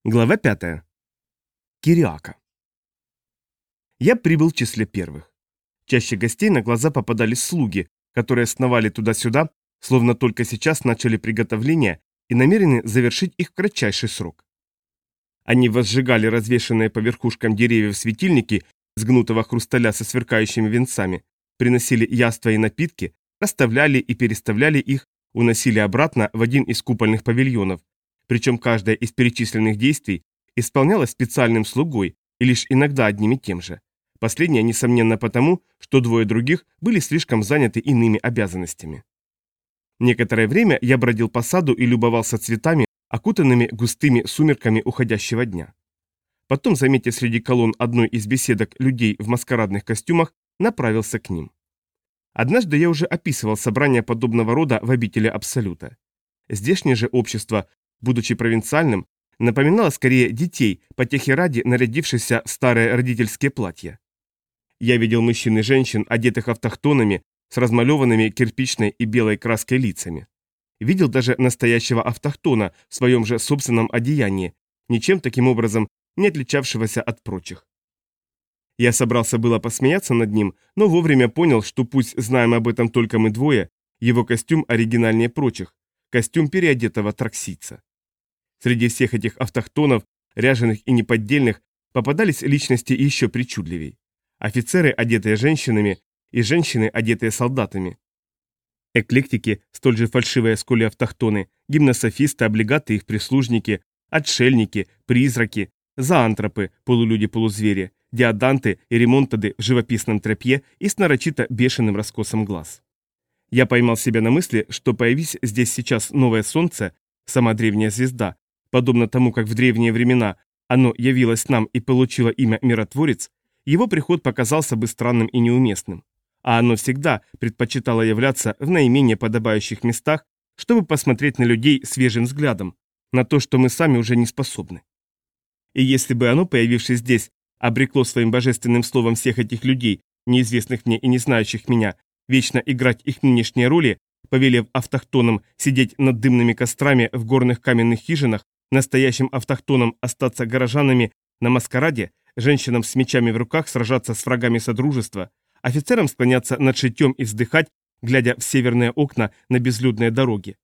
Глава 5. Кириака. Я прибыл в числе первых. Чаще гостей на глаза попадались слуги, которые сновали туда-сюда, словно только сейчас начали приготовления и намерены завершить их в кратчайший срок. Они возжигали развешанные по верхушкам деревьев светильники с гнутого хрусталя со сверкающими венцами, приносили яства и напитки, расставляли и переставляли их, уносили обратно в один из купольных павильонов. Причем каждое из перечисленных действий исполнялось специальным слугой и лишь иногда одним и тем же. Последнее, несомненно, потому, что двое других были слишком заняты иными обязанностями. Некоторое время я бродил по саду и любовался цветами, окутанными густыми сумерками уходящего дня. Потом, заметив среди колонн одной из беседок людей в маскарадных костюмах, направился к ним. Однажды я уже описывал собрания подобного рода в обители Абсолюта. Здешнее же общество, будучи провинциальным, напоминало скорее детей, потехи ради нарядившихся в старые родительские платья. Я видел мужчин и женщин, одетых автохтонами, с размалеванными кирпичной и белой краской лицами. Видел даже настоящего автохтона в своем же собственном одеянии, ничем таким образом не отличавшегося от прочих. Я собрался было посмеяться над ним, но вовремя понял, что пусть знаем об этом только мы двое, его костюм оригинальнее прочих, костюм переодетого траксийца. Среди всех этих автохтонов, ряженых и неподдельных, попадались личности еще причудливей. Офицеры, одетые женщинами, и женщины, одетые солдатами. Эклектики, столь же фальшивые, сколь и автохтоны, гимнософисты, облигаты и их прислужники, отшельники, призраки, зоантропы, полулюди-полузвери, диаданты и ремонтады в живописном тряпье и с нарочито бешеным раскосом глаз. Я поймал себя на мысли, что появись здесь сейчас новое солнце, сама древняя звезда, подобно тому, как в древние времена оно явилось нам и получило имя Миротворец, его приход показался бы странным и неуместным. А оно всегда предпочитало являться в наименее подобающих местах, чтобы посмотреть на людей свежим взглядом, на то, что мы сами уже не способны. И если бы оно, появившись здесь, обрекло своим божественным словом всех этих людей, неизвестных мне и не знающих меня, вечно играть их нынешние роли, повелев автохтонам сидеть над дымными кострами в горных каменных хижинах, настоящим автохтонам остаться горожанами на маскараде, женщинам с мечами в руках сражаться с врагами Содружества, офицерам склоняться над шитьем и вздыхать, глядя в северные окна на безлюдные дороги.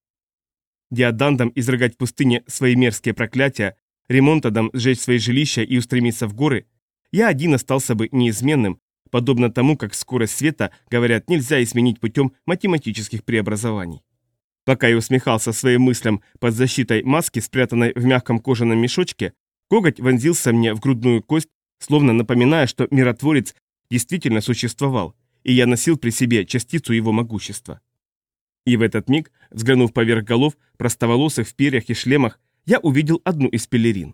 Диадандам изрыгать в пустыне свои мерзкие проклятия, ремонтадам сжечь свои жилища и устремиться в горы, я один остался бы неизменным, подобно тому, как скорость света, говорят, нельзя изменить путем математических преобразований. Пока я усмехался своим мыслям под защитой маски, спрятанной в мягком кожаном мешочке, коготь вонзился мне в грудную кость, словно напоминая, что миротворец действительно существовал, и я носил при себе частицу его могущества. И в этот миг, взглянув поверх голов, простоволосых в перьях и шлемах, я увидел одну из пелерин.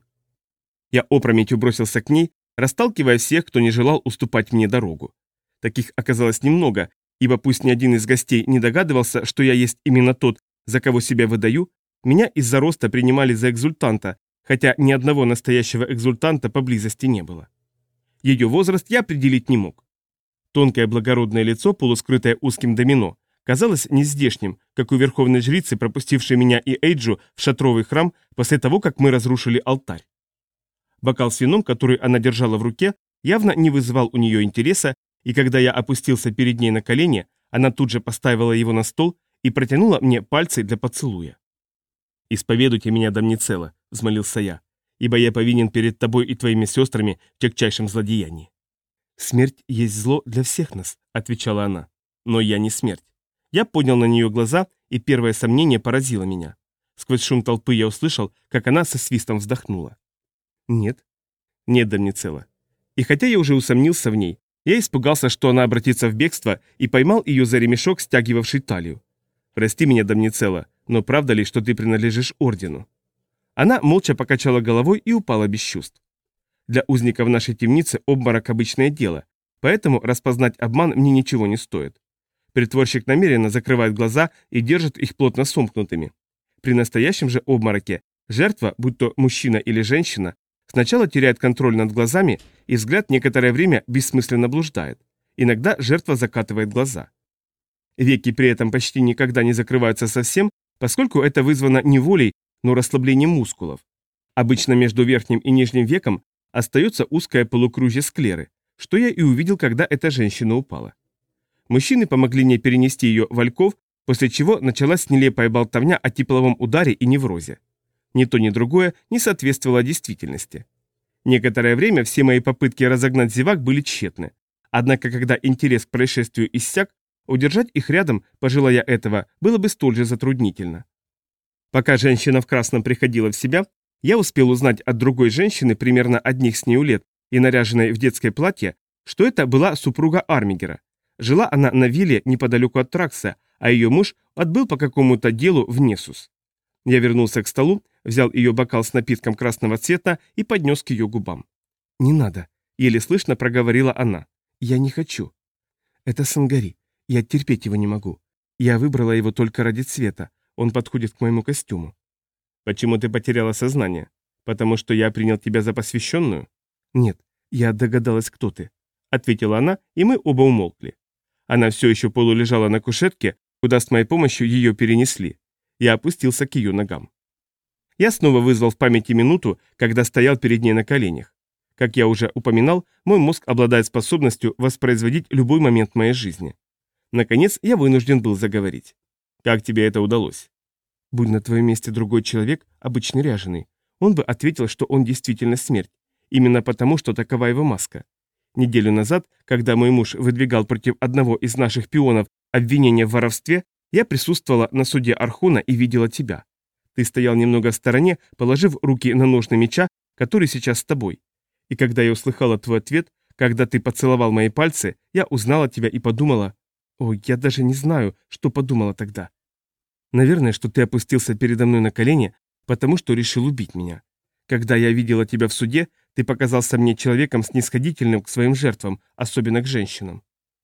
Я опрометью бросился к ней, расталкивая всех, кто не желал уступать мне дорогу. Таких оказалось немного, ибо пусть ни один из гостей не догадывался, что я есть именно тот, за кого себя выдаю, меня из-за роста принимали за экзультанта, хотя ни одного настоящего экзультанта поблизости не было. Ее возраст я определить не мог. Тонкое благородное лицо, полускрытое узким домино, казалось нездешним, как у верховной жрицы, пропустившей меня и Эйджу в шатровый храм после того, как мы разрушили алтарь. Бокал с вином, который она держала в руке, явно не вызывал у нее интереса, и когда я опустился перед ней на колени, она тут же поставила его на стол и протянула мне пальцы для поцелуя. «Исповедуйте меня, Дамницела», — взмолился я, «ибо я повинен перед тобой и твоими сестрами в тягчайшем злодеянии». «Смерть есть зло для всех нас», — отвечала она, — «но я не смерть». Я поднял на нее глаза, и первое сомнение поразило меня. Сквозь шум толпы я услышал, как она со свистом вздохнула. «Нет». «Нет, Дамницела». И хотя я уже усомнился в ней, я испугался, что она обратится в бегство, и поймал ее за ремешок, стягивавший талию. «Прости меня, Дамницела, но правда ли, что ты принадлежишь ордену?» Она молча покачала головой и упала без чувств. Для узника в нашей темнице обморок обычное дело, поэтому распознать обман мне ничего не стоит. Притворщик намеренно закрывает глаза и держит их плотно сомкнутыми. При настоящем же обмороке жертва, будь то мужчина или женщина, сначала теряет контроль над глазами, и взгляд некоторое время бессмысленно блуждает. Иногда жертва закатывает глаза. Веки при этом почти никогда не закрываются совсем, поскольку это вызвано не волей, но расслаблением мускулов. Обычно между верхним и нижним веком остается узкое полукружье склеры, что я и увидел, когда эта женщина упала. Мужчины помогли мне перенести ее в альков, после чего началась нелепая болтовня о тепловом ударе и неврозе. Ни то, ни другое не соответствовало действительности. Некоторое время все мои попытки разогнать зевак были тщетны. Однако, когда интерес к происшествию иссяк, удержать их рядом, пожелая этого, было бы столь же затруднительно. Пока женщина в красном приходила в себя, я успел узнать от другой женщины примерно одних с нею лет и наряженной в детское платье, что это была супруга Армигера. Жила она на вилле неподалеку от Тракса, а ее муж отбыл по какому-то делу в Несус. Я вернулся к столу, взял ее бокал с напитком красного цвета и поднес к ее губам. «Не надо», — еле слышно проговорила она. «Я не хочу. Это Сангари. Я терпеть его не могу. Я выбрала его только ради цвета. Он подходит к моему костюму». «Почему ты потеряла сознание? Потому что я принял тебя за посвященную?» «Нет, я догадалась, кто ты», — ответила она, и мы оба умолкли. Она все еще полулежала на кушетке, куда с моей помощью ее перенесли. Я опустился к ее ногам. Я снова вызвал в памяти минуту, когда стоял перед ней на коленях. Как я уже упоминал, мой мозг обладает способностью воспроизводить любой момент моей жизни. Наконец, я вынужден был заговорить. «Как тебе это удалось?» «Будь на твоем месте другой человек, обычный ряженый, он бы ответил, что он действительно смерть, именно потому, что такова его маска. Неделю назад, когда мой муж выдвигал против одного из наших пионов обвинение в воровстве, я присутствовала на суде Архона и видела тебя. Ты стоял немного в стороне, положив руки на ножны меча, который сейчас с тобой. И когда я услыхала твой ответ, когда ты поцеловал мои пальцы, я узнала тебя и подумала... Ой, я даже не знаю, что подумала тогда. Наверное, что ты опустился передо мной на колени, потому что решил убить меня. Когда я видела тебя в суде, ты показался мне человеком снисходительным к своим жертвам, особенно к женщинам.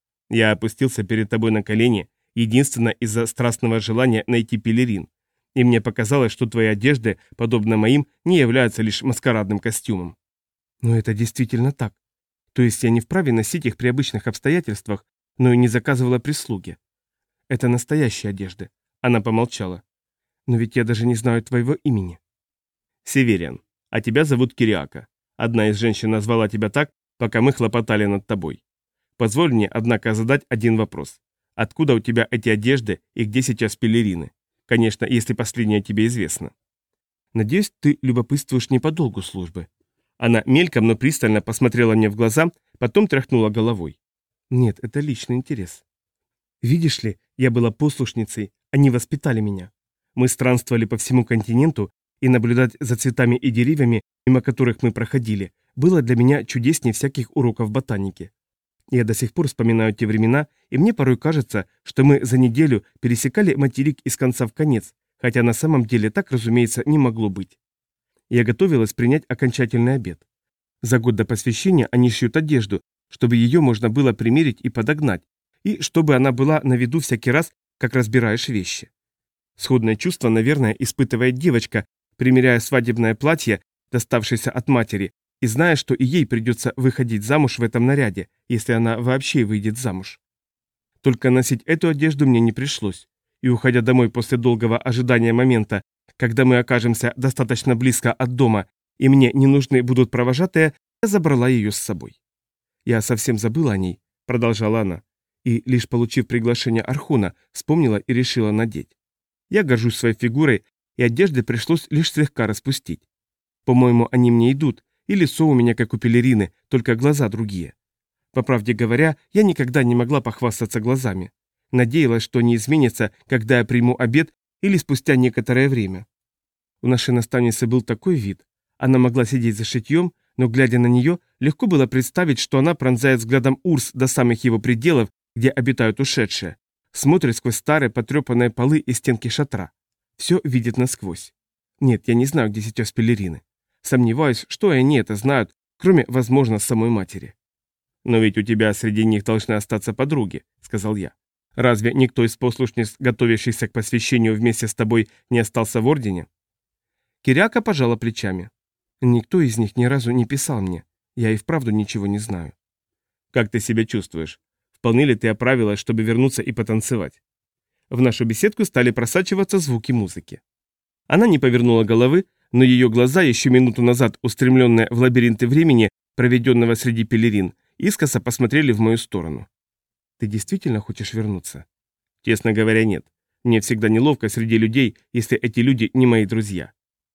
Я опустился перед тобой на колени, единственно из-за страстного желания найти пелерин. И мне показалось, что твои одежды, подобно моим, не являются лишь маскарадным костюмом. Но это действительно так. То есть я не вправе носить их при обычных обстоятельствах, но и не заказывала прислуги. Это настоящие одежды. Она помолчала. Но ведь я даже не знаю твоего имени. Севериан. А тебя зовут Кириака. Одна из женщин назвала тебя так, пока мы хлопотали над тобой. Позволь мне, однако, задать один вопрос. Откуда у тебя эти одежды и где сейчас пелерины? Конечно, если последнее тебе известно. Надеюсь, ты любопытствуешь не по долгу службы. Она мельком, но пристально посмотрела мне в глаза, потом тряхнула головой. Нет, это личный интерес. Видишь ли, я была послушницей, они воспитали меня. Мы странствовали по всему континенту, и наблюдать за цветами и деревьями, мимо которых мы проходили, было для меня чудеснее всяких уроков ботаники. Я до сих пор вспоминаю те времена, и мне порой кажется, что мы за неделю пересекали материк из конца в конец, хотя на самом деле так, разумеется, не могло быть. Я готовилась принять окончательный обет. За год до посвящения они шьют одежду, чтобы ее можно было примерить и подогнать, и чтобы она была на виду всякий раз, как разбираешь вещи. Сходное чувство, наверное, испытывает девочка, примеряя свадебное платье, доставшееся от матери, и зная, что и ей придется выходить замуж в этом наряде, если она вообще выйдет замуж. Только носить эту одежду мне не пришлось, и уходя домой после долгого ожидания момента, когда мы окажемся достаточно близко от дома, и мне не нужны будут провожатые, я забрала ее с собой. «Я совсем забыла о ней», — продолжала она, и, лишь получив приглашение Архона, вспомнила и решила надеть. Я горжусь своей фигурой, и одежды пришлось лишь слегка распустить. По-моему, они мне идут, и лицо у меня как у пелерины, только глаза другие. По правде говоря, я никогда не могла похвастаться глазами. Надеялась, что не изменится, когда я приму обет или спустя некоторое время. У нашей наставницы был такой вид. Она могла сидеть за шитьем, но, глядя на нее, легко было представить, что она пронзает взглядом Урс до самых его пределов, где обитают ушедшие, смотрит сквозь старые потрепанные полы и стенки шатра. Все видит насквозь. Нет, я не знаю, где сейчас пелерины. Сомневаюсь, что и они это знают, кроме, возможно, самой матери. «Но ведь у тебя среди них должны остаться подруги», — сказал я. «Разве никто из послушниц, готовящихся к посвящению вместе с тобой, не остался в ордене?» Кириака пожала плечами. «Никто из них ни разу не писал мне. Я и вправду ничего не знаю». «Как ты себя чувствуешь? Вполне ли ты оправилась, чтобы вернуться и потанцевать?» В нашу беседку стали просачиваться звуки музыки. Она не повернула головы, Но ее глаза, еще минуту назад устремленные в лабиринты времени, проведенного среди пелерин, искоса посмотрели в мою сторону. «Ты действительно хочешь вернуться?» «Честно говоря, нет. Мне всегда неловко среди людей, если эти люди не мои друзья».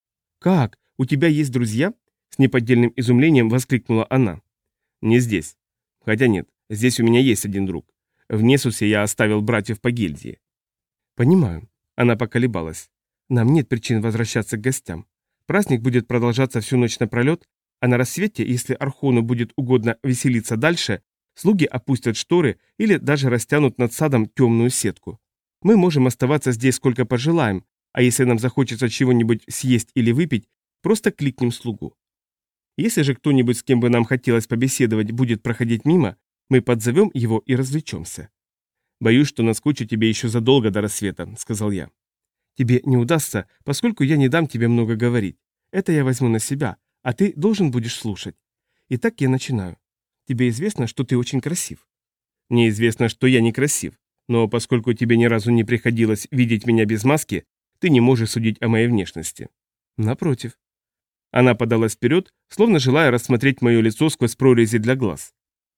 «Как? У тебя есть друзья?» С неподдельным изумлением воскликнула она. «Не здесь. Хотя нет, здесь у меня есть один друг. В Несусе я оставил братьев по гильдии». «Понимаю». Она поколебалась. «Нам нет причин возвращаться к гостям. Праздник будет продолжаться всю ночь напролет, а на рассвете, если Архону будет угодно веселиться дальше, слуги опустят шторы или даже растянут над садом темную сетку. Мы можем оставаться здесь сколько пожелаем, а если нам захочется чего-нибудь съесть или выпить, просто кликнем слугу. Если же кто-нибудь, с кем бы нам хотелось побеседовать, будет проходить мимо, мы подзовем его и развлечемся». «Боюсь, что наскучу тебе еще задолго до рассвета», — сказал я. «Тебе не удастся, поскольку я не дам тебе много говорить. Это я возьму на себя, а ты должен будешь слушать. Итак, я начинаю. Тебе известно, что ты очень красив?» «Мне известно, что я некрасив, но поскольку тебе ни разу не приходилось видеть меня без маски, ты не можешь судить о моей внешности». «Напротив». Она подалась вперед, словно желая рассмотреть мое лицо сквозь прорези для глаз.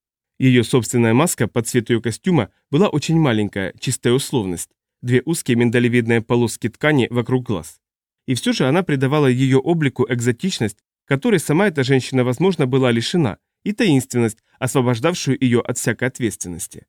Ее собственная маска под цвет ее костюма была очень маленькая, чистая условность, две узкие миндалевидные полоски ткани вокруг глаз. И все же она придавала ее облику экзотичность, которой сама эта женщина, возможно, была лишена, и таинственность, освобождавшую ее от всякой ответственности.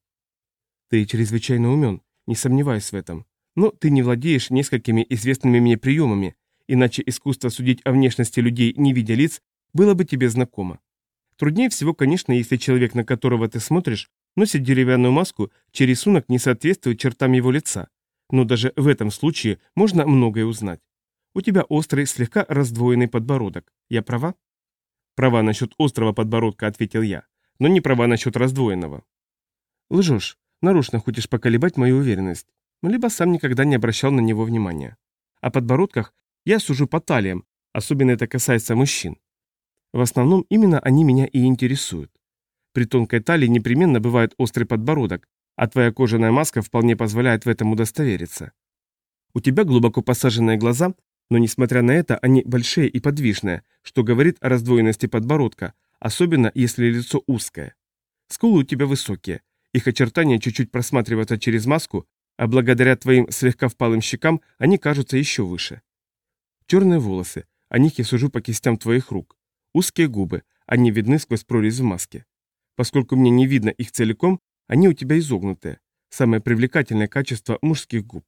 «Ты чрезвычайно умен, не сомневаюсь в этом. Но ты не владеешь несколькими известными мне приемами, иначе искусство судить о внешности людей, не видя лиц, было бы тебе знакомо. Труднее всего, конечно, если человек, на которого ты смотришь, носит деревянную маску, чей рисунок не соответствует чертам его лица. Но даже в этом случае можно многое узнать. У тебя острый, слегка раздвоенный подбородок. Я права?» «Права насчет острого подбородка», — ответил я, «но не права насчет раздвоенного». «Лжешь. Нарочно хочешь поколебать мою уверенность. Либо сам никогда не обращал на него внимания. О подбородках я сужу по талиям, особенно это касается мужчин. В основном именно они меня и интересуют. При тонкой талии непременно бывает острый подбородок, а твоя кожаная маска вполне позволяет в этом удостовериться. У тебя глубоко посаженные глаза, но несмотря на это они большие и подвижные, что говорит о раздвоенности подбородка, особенно если лицо узкое. Скулы у тебя высокие, их очертания чуть-чуть просматриваются через маску, а благодаря твоим слегка впалым щекам они кажутся еще выше. Черные волосы, о них я сужу по кистям твоих рук. Узкие губы, они видны сквозь прорезь в маске. Поскольку мне не видно их целиком, они у тебя изогнутые. Самое привлекательное качество мужских губ.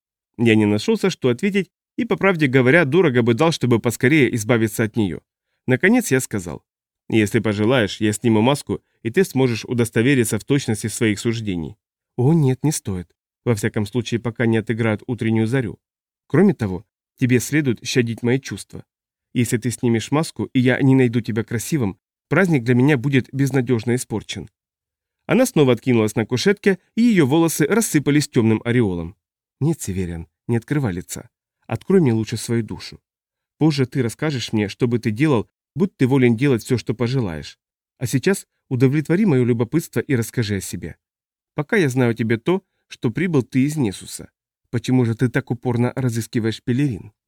Я не нашелся, что ответить, и, по правде говоря, дорого бы дал, чтобы поскорее избавиться от нее. Наконец я сказал: «Если пожелаешь, я сниму маску, и ты сможешь удостовериться в точности своих суждений». «О, нет, не стоит. Во всяком случае, пока не отыграют утреннюю зарю. Кроме того, тебе следует щадить мои чувства. Если ты снимешь маску, и я не найду тебя красивым, праздник для меня будет безнадежно испорчен». Она снова откинулась на кушетке, и ее волосы рассыпались темным ореолом. «Нет, Северян, не открывай лица. Открой мне лучше свою душу. Позже ты расскажешь мне, что бы ты делал, будь ты волен делать все, что пожелаешь. А сейчас удовлетвори мое любопытство и расскажи о себе. Пока я знаю о тебе то, что прибыл ты из Несуса. Почему же ты так упорно разыскиваешь пелерин?»